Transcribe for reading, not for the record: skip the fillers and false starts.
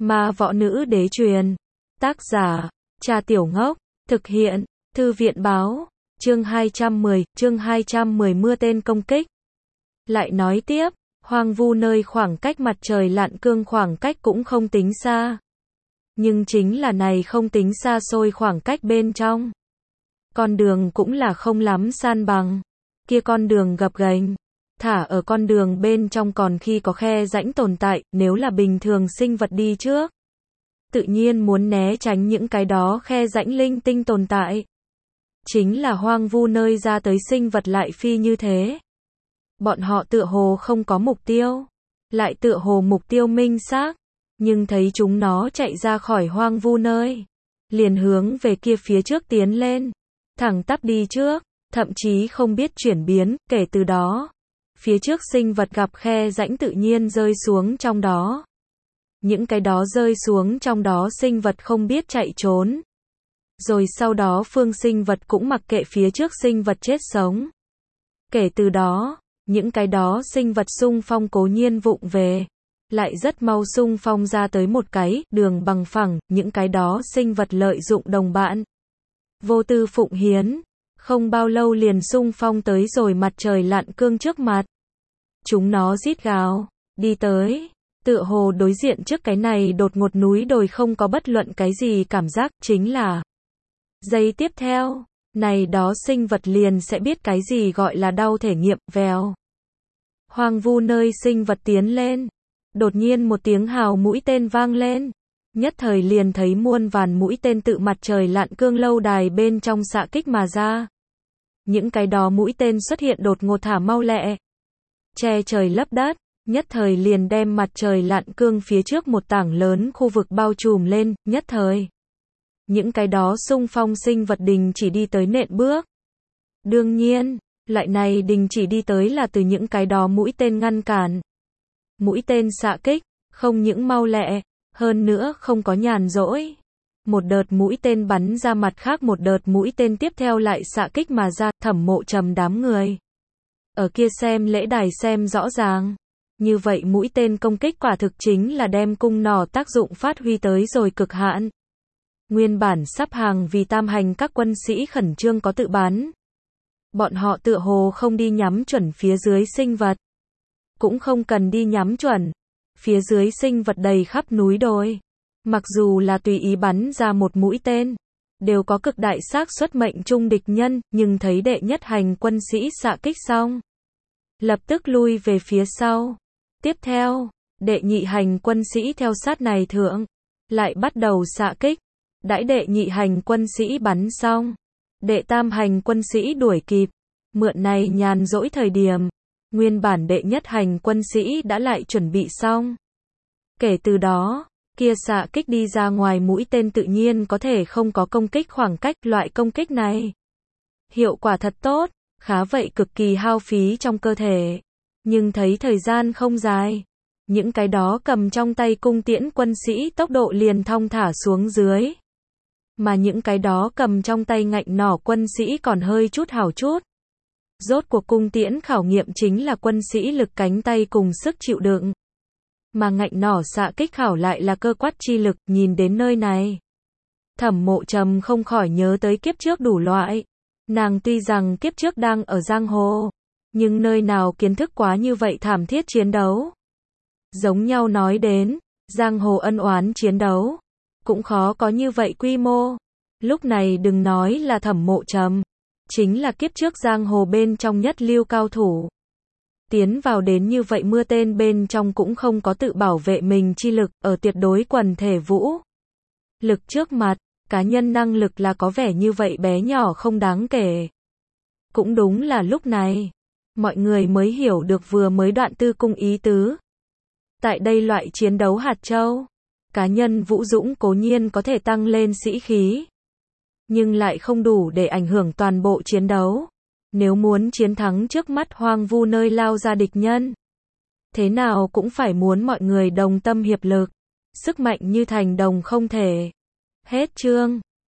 Ma Võ Nữ Đế truyền. Tác giả, Trà Tiểu Ngốc. Thực hiện, Thư viện báo. Chương 210 mưa tên công kích. Lại nói tiếp, hoang vu nơi khoảng cách mặt trời lặn cương khoảng cách cũng không tính xa. Nhưng chính là này không tính xa xôi khoảng cách bên trong. Con đường cũng là không lắm san bằng. Kia con đường gập ghềnh. Thả ở con đường bên trong còn khi có khe rãnh tồn tại, nếu là bình thường sinh vật đi trước. Tự nhiên muốn né tránh những cái đó khe rãnh linh tinh tồn tại. Chính là hoang vu nơi ra tới sinh vật lại phi như thế. Bọn họ tựa hồ không có mục tiêu. Lại tựa hồ mục tiêu minh xác. Nhưng thấy chúng nó chạy ra khỏi hoang vu nơi. Liền hướng về kia phía trước tiến lên. Thẳng tắp đi trước. Thậm chí không biết chuyển biến, kể từ đó. Phía trước sinh vật gặp khe rãnh tự nhiên rơi xuống trong đó. Những cái đó rơi xuống trong đó sinh vật không biết chạy trốn. Rồi sau đó phương sinh vật cũng mặc kệ phía trước sinh vật chết sống. Kể từ đó, những cái đó sinh vật xung phong cố nhiên vụng về. Lại rất mau xung phong ra tới một cái đường bằng phẳng, những cái đó sinh vật lợi dụng đồng bạn. Vô tư phụng hiến. Không bao lâu liền xung phong tới rồi mặt trời lặn cương trước mặt. Chúng nó rít gào, đi tới. Tựa hồ đối diện trước cái này đột ngột núi đồi không có bất luận cái gì cảm giác, chính là giây tiếp theo, này đó sinh vật liền sẽ biết cái gì gọi là đau thể nghiệm, vèo. Hoang vu nơi sinh vật tiến lên. Đột nhiên một tiếng hào mũi tên vang lên. Nhất thời liền thấy muôn vàn mũi tên tự mặt trời lặn cương lâu đài bên trong xạ kích mà ra. Những cái đó mũi tên xuất hiện đột ngột thả mau lẹ. Che trời lấp đất. Nhất thời liền đem mặt trời lặn cương phía trước một tảng lớn khu vực bao trùm lên, nhất thời. Những cái đó xung phong sinh vật đình chỉ đi tới nện bước. Đương nhiên, lại này đình chỉ đi tới là từ những cái đó mũi tên ngăn cản. Mũi tên xạ kích, không những mau lẹ, hơn nữa không có nhàn rỗi. Một đợt mũi tên bắn ra mặt khác một đợt mũi tên tiếp theo lại xạ kích mà ra, Thẩm Mộ Trầm đám người. Ở kia xem lễ đài xem rõ ràng. Như vậy mũi tên công kích quả thực chính là đem cung nỏ tác dụng phát huy tới rồi cực hạn. Nguyên bản sắp hàng vì tam hành các quân sĩ khẩn trương có tự bắn. Bọn họ tựa hồ không đi nhắm chuẩn phía dưới sinh vật. Cũng không cần đi nhắm chuẩn. Phía dưới sinh vật đầy khắp núi đồi. Mặc dù là tùy ý bắn ra một mũi tên. Đều có cực đại xác suất mệnh trung địch nhân, nhưng thấy đệ nhất hành quân sĩ xạ kích xong. Lập tức lui về phía sau. Tiếp theo, đệ nhị hành quân sĩ theo sát này thượng. Lại bắt đầu xạ kích. Đãi đệ nhị hành quân sĩ bắn xong. Đệ tam hành quân sĩ đuổi kịp. Mượn này nhàn rỗi thời điểm. Nguyên bản đệ nhất hành quân sĩ đã lại chuẩn bị xong. Kể từ đó, kia xạ kích đi ra ngoài mũi tên tự nhiên có thể không có công kích khoảng cách. Loại công kích này hiệu quả thật tốt, khá vậy cực kỳ hao phí trong cơ thể. Nhưng thấy thời gian không dài. Những cái đó cầm trong tay cung tiễn quân sĩ tốc độ liền thong thả xuống dưới. Mà những cái đó cầm trong tay ngạnh nỏ quân sĩ còn hơi chút hảo chút. Rốt cuộc cung tiễn khảo nghiệm chính là quân sĩ lực cánh tay cùng sức chịu đựng. Mà ngạnh nỏ xạ kích khảo lại là cơ quát chi lực. Nhìn đến nơi này, Thẩm Mộ Trầm không khỏi nhớ tới kiếp trước đủ loại. Nàng tuy rằng kiếp trước đang ở giang hồ, nhưng nơi nào kiến thức quá như vậy thảm thiết chiến đấu. Giống nhau nói đến, giang hồ ân oán chiến đấu, cũng khó có như vậy quy mô. Lúc này đừng nói là Thẩm Mộ Trầm, chính là kiếp trước giang hồ bên trong nhất lưu cao thủ. Tiến vào đến như vậy mưa tên bên trong cũng không có tự bảo vệ mình chi lực, ở tuyệt đối quần thể vũ lực trước mặt, cá nhân năng lực là có vẻ như vậy bé nhỏ không đáng kể. Cũng đúng là lúc này, mọi người mới hiểu được vừa mới đoạn tư cung ý tứ. Tại đây loại chiến đấu hạt châu, cá nhân vũ dũng cố nhiên có thể tăng lên sĩ khí, nhưng lại không đủ để ảnh hưởng toàn bộ chiến đấu. Nếu muốn chiến thắng trước mắt hoang vu nơi lao ra địch nhân, thế nào cũng phải muốn mọi người đồng tâm hiệp lực, sức mạnh như thành đồng không thể. Hết chương.